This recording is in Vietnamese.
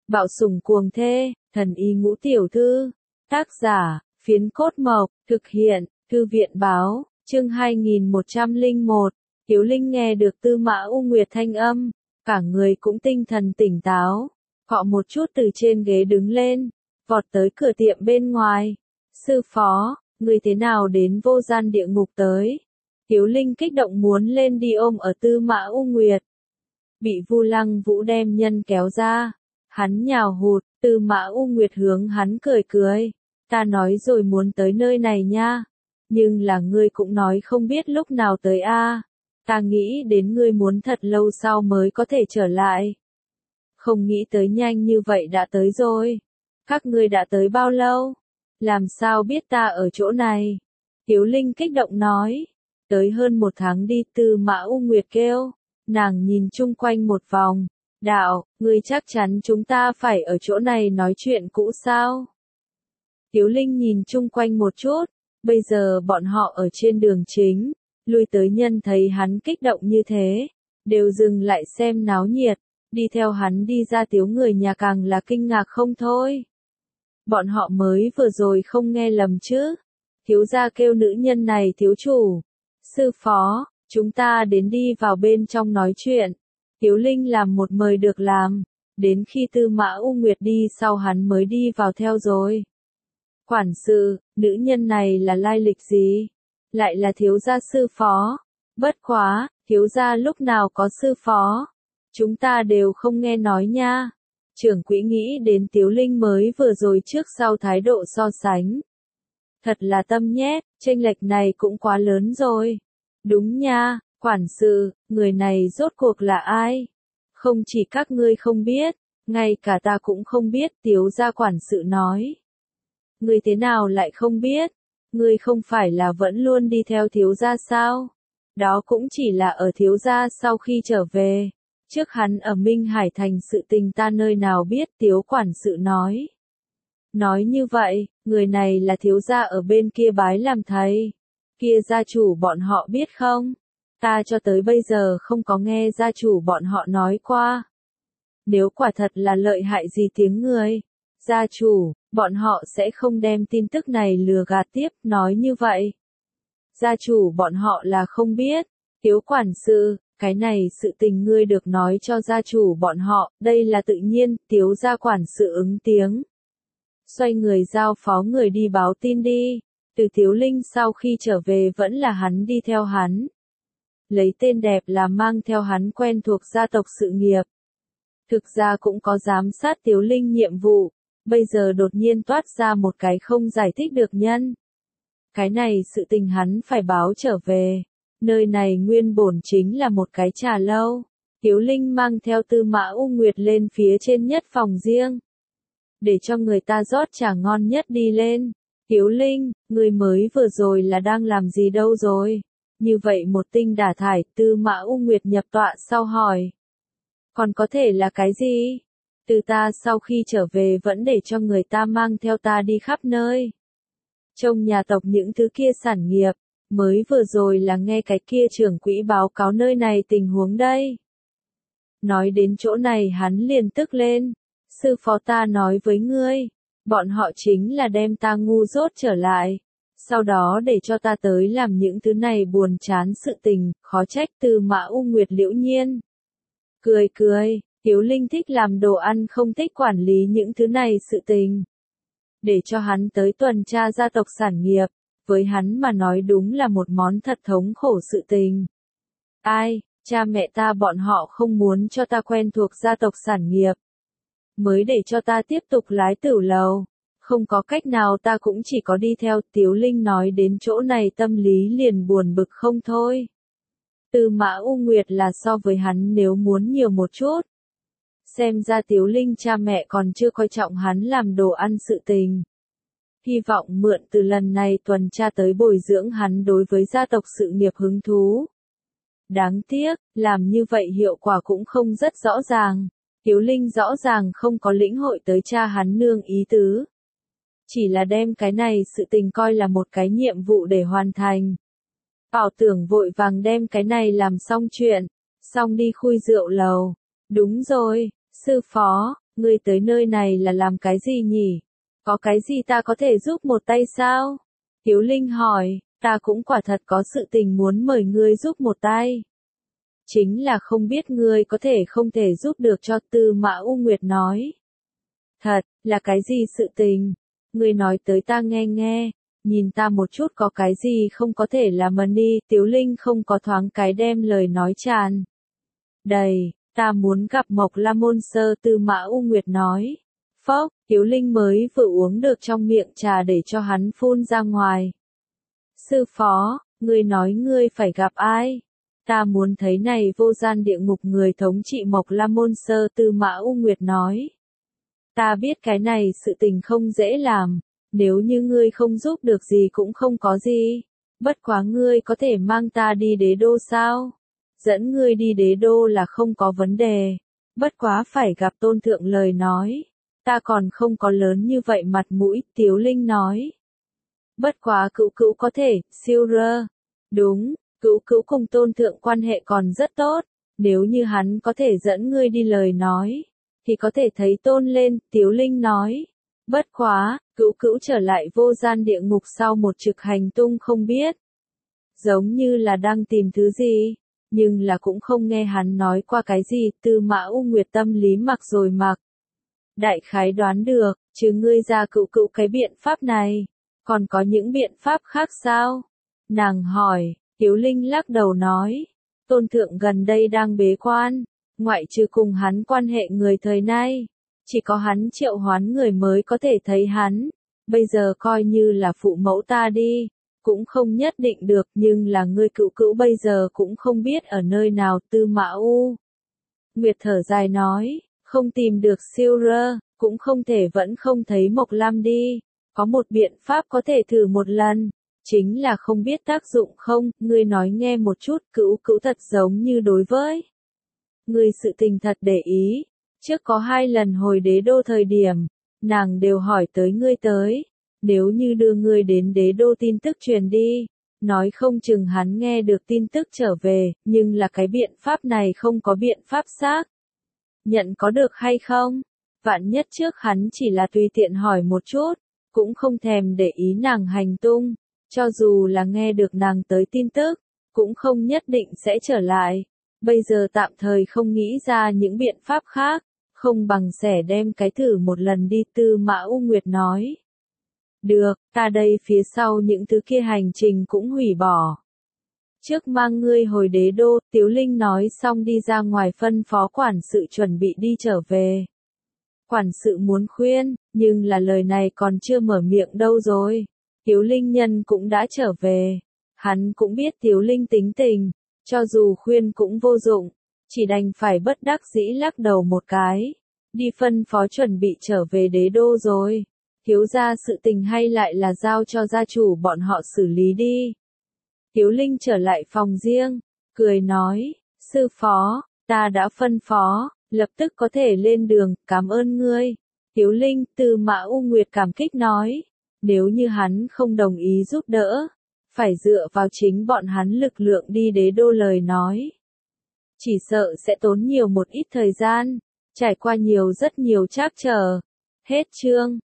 Bạo sủng cuồng thê, thần y ngũ tiểu thư. Tác giả, Phiến Cốt Mộc, thực hiện, Thư viện báo, chương 2101. Tiếu Linh nghe được Tư Mã U Nguyệt thanh âm, cả người cũng tinh thần tỉnh táo, họ một chút từ trên ghế đứng lên, vọt tới cửa tiệm bên ngoài. Sư phó, người thế nào đến vô gian địa ngục tới? Tiếu Linh kích động muốn lên đi ôm ở Tư Mã U Nguyệt. Bị Vu Lăng Vũ đem nhân kéo ra, hắn nhào hụt, Tư Mã U Nguyệt hướng hắn cười cười. Ta nói rồi muốn tới nơi này nha, nhưng là ngươi cũng nói không biết lúc nào tới a. Ta nghĩ đến ngươi muốn thật lâu sau mới có thể trở lại. Không nghĩ tới nhanh như vậy đã tới rồi. Các ngươi đã tới bao lâu? Làm sao biết ta ở chỗ này? Tiếu Linh kích động nói. Tới hơn 1 tháng đi, Tư Mã U Nguyệt kêu. Nàng nhìn chung quanh một vòng. Đạo, ngươi chắc chắn chúng ta phải ở chỗ này nói chuyện cũ sao? Tiếu Linh nhìn chung quanh một chút. Bây giờ bọn họ ở trên đường chính. Lui tới nhân thấy hắn kích động như thế, đều dừng lại xem náo nhiệt, đi theo hắn đi ra. Tiếu người nhà càng là kinh ngạc không thôi. Bọn họ mới vừa rồi không nghe lầm chứ? Thiếu gia kêu nữ nhân này thiếu chủ. Sư phó, chúng ta đến đi vào bên trong nói chuyện. Tiếu Linh làm một mời được làm, đến khi Tư Mã U Nguyệt đi sau hắn mới đi vào theo rồi. Quản sự, nữ nhân này là lai lịch gì? Lại là thiếu gia sư phó. Bất quá, thiếu gia lúc nào có sư phó? Chúng ta đều không nghe nói nha. Trưởng quỹ nghĩ đến Tiếu Linh mới vừa rồi trước sau thái độ so sánh. Thật là tâm nhét, chênh lệch này cũng quá lớn rồi. Đúng nha, quản sự, người này rốt cuộc là ai? Không chỉ các ngươi không biết, ngay cả ta cũng không biết, Tiếu gia quản sự nói. Ngươi thế nào lại không biết? Ngươi không phải là vẫn luôn đi theo thiếu gia sao? Đó cũng chỉ là ở thiếu gia sau khi trở về. Trước hắn ở Minh Hải Thành sự tình ta nơi nào biết, Tiếu quản sự nói. Nói như vậy, người này là thiếu gia ở bên kia bái làm thầy. Kia gia chủ bọn họ biết không? Ta cho tới bây giờ không có nghe gia chủ bọn họ nói qua. Nếu quả thật là lợi hại gì tiếng người, gia chủ, bọn họ sẽ không đem tin tức này lừa gạt tiếp, nói như vậy. Gia chủ bọn họ là không biết. Tiếu quản sự, cái này sự tình ngươi được nói cho gia chủ bọn họ, đây là tự nhiên. Tiếu gia quản sự ứng tiếng. Xoay người giao phó người đi báo tin đi. Từ Tiếu Linh sau khi trở về vẫn là hắn đi theo hắn. Lấy tên đẹp là mang theo hắn quen thuộc gia tộc sự nghiệp. Thực ra cũng có giám sát Tiếu Linh nhiệm vụ. Bây giờ đột nhiên toát ra một cái không giải thích được nhân. Cái này sự tình hắn phải báo trở về. Nơi này nguyên bổn chính là một cái trà lâu. Tiếu Linh mang theo Tư Mã U Nguyệt lên phía trên nhất phòng riêng. Để cho người ta rót trà ngon nhất đi lên. Tiếu Linh, người mới vừa rồi là đang làm gì đâu rồi? Như vậy một tinh đả thải, Tư Mã U Nguyệt nhập tọa sau hỏi. Còn có thể là cái gì? Từ ta sau khi trở về vẫn để cho người ta mang theo ta đi khắp nơi. Trong nhà tộc những thứ kia sản nghiệp, mới vừa rồi là nghe cái kia trưởng quỹ báo cáo nơi này tình huống đây. Nói đến chỗ này hắn liền tức lên. Sư phó ta nói với ngươi, bọn họ chính là đem ta ngu dốt trở lại. Sau đó để cho ta tới làm những thứ này buồn chán sự tình, khó trách Tư Mã U Nguyệt liễu nhiên. Cười cười. Tiếu Linh thích làm đồ ăn không thích quản lý những thứ này sự tình. Để cho hắn tới tuần tra gia tộc sản nghiệp, với hắn mà nói đúng là một món thật thống khổ sự tình. Ai, cha mẹ ta bọn họ không muốn cho ta quen thuộc gia tộc sản nghiệp. Mới để cho ta tiếp tục lái tửu lầu. Không có cách nào ta cũng chỉ có đi theo. Tiếu Linh nói đến chỗ này tâm lý liền buồn bực không thôi. Tư Mã U Nguyệt là so với hắn nếu muốn nhiều một chút. Xem ra Tiếu Linh cha mẹ còn chưa coi trọng hắn làm đồ ăn sự tình. Hy vọng mượn từ lần này tuần tra tới bồi dưỡng hắn đối với gia tộc sự nghiệp hứng thú. Đáng tiếc, làm như vậy hiệu quả cũng không rất rõ ràng. Tiếu Linh rõ ràng không có lĩnh hội tới cha hắn nương ý tứ. Chỉ là đem cái này sự tình coi là một cái nhiệm vụ để hoàn thành. Bảo tưởng vội vàng đem cái này làm xong chuyện, xong đi khui rượu lầu. Đúng rồi, sư phó, ngươi tới nơi này là làm cái gì nhỉ? Có cái gì ta có thể giúp một tay sao? Tiếu Linh hỏi, ta cũng quả thật có sự tình muốn mời ngươi giúp một tay. Chính là không biết ngươi có thể không thể giúp được cho Tư Mã U Nguyệt nói. Thật, là cái gì sự tình? Ngươi nói tới ta nghe nghe, nhìn ta một chút có cái gì không có thể làm đi, Tiếu Linh không có thoáng cái đem lời nói tràn. Đầy, ta muốn gặp Mộc La Môn Sơ, Tư Mã U Nguyệt nói. Phốc, Tiếu Linh mới vừa uống được trong miệng trà để cho hắn phun ra ngoài. Sư phó, ngươi nói ngươi phải gặp ai? Ta muốn thấy này vô gian địa ngục người thống trị Mộc La Môn Sơ, Tư Mã U Nguyệt nói. Ta biết cái này sự tình không dễ làm, nếu như ngươi không giúp được gì cũng không có gì. Bất quá ngươi có thể mang ta đi đế đô sao? Dẫn ngươi đi đế đô là không có vấn đề. Bất quá phải gặp tôn thượng lời nói. Ta còn không có lớn như vậy mặt mũi, Tiếu Linh nói. Bất quá cữu cữu có thể, siêu rơ. Đúng, cữu cữu cùng tôn thượng quan hệ còn rất tốt. Nếu như hắn có thể dẫn ngươi đi lời nói, thì có thể thấy tôn lên, Tiếu Linh nói. Bất quá, cữu cữu trở lại vô gian địa ngục sau một trực hành tung không biết. Giống như là đang tìm thứ gì, nhưng là cũng không nghe hắn nói qua cái gì, Tư Mã U Nguyệt tâm lý mặc rồi mặc. Đại khái đoán được, chứ ngươi ra cữu cữu cái biện pháp này, còn có những biện pháp khác sao? Nàng hỏi, Tiếu Linh lắc đầu nói, tôn thượng gần đây đang bế quan, ngoại trừ cùng hắn quan hệ người thời nay, chỉ có hắn triệu hoán người mới có thể thấy hắn, bây giờ coi như là phụ mẫu ta đi, cũng không nhất định được, nhưng là ngươi cữu cữu bây giờ cũng không biết ở nơi nào. Tư Mã U Nguyệt thở dài nói, không tìm được siêu rơ, cũng không thể vẫn không thấy Mộc Lam đi, có một biện pháp có thể thử một lần, chính là không biết tác dụng không, ngươi nói nghe một chút, cữu cữu thật giống như đối với ngươi sự tình thật để ý, trước có 2 lần hồi đế đô thời điểm, nàng đều hỏi tới ngươi tới, nếu như đưa ngươi đến đế đô tin tức truyền đi, nói không chừng hắn nghe được tin tức trở về, nhưng là cái biện pháp này không có biện pháp xác nhận có được hay không? Vạn nhất trước hắn chỉ là tùy tiện hỏi một chút, cũng không thèm để ý nàng hành tung, cho dù là nghe được nàng tới tin tức, cũng không nhất định sẽ trở lại. Bây giờ tạm thời không nghĩ ra những biện pháp khác, không bằng sẽ đem cái thử một lần đi, Tư Mã U Nguyệt nói. Được, ta đây phía sau những thứ kia hành trình cũng hủy bỏ. Trước mang ngươi hồi đế đô, Tiếu Linh nói xong đi ra ngoài phân phó quản sự chuẩn bị đi trở về. Quản sự muốn khuyên, nhưng là lời này còn chưa mở miệng đâu rồi. Tiếu Linh nhân cũng đã trở về. Hắn cũng biết Tiếu Linh tính tình, cho dù khuyên cũng vô dụng, chỉ đành phải bất đắc dĩ lắc đầu một cái. Đi phân phó chuẩn bị trở về đế đô rồi. Thiếu gia sự tình hay lại là giao cho gia chủ bọn họ xử lý đi. Tiếu Linh trở lại phòng riêng, cười nói, sư phó, ta đã phân phó, lập tức có thể lên đường, cảm ơn ngươi. Tiếu Linh, Tư Mã U Nguyệt cảm kích nói, nếu như hắn không đồng ý giúp đỡ, phải dựa vào chính bọn hắn lực lượng đi đế đô lời nói. Chỉ sợ sẽ tốn nhiều một ít thời gian, trải qua rất nhiều trắc trở. Hết chương.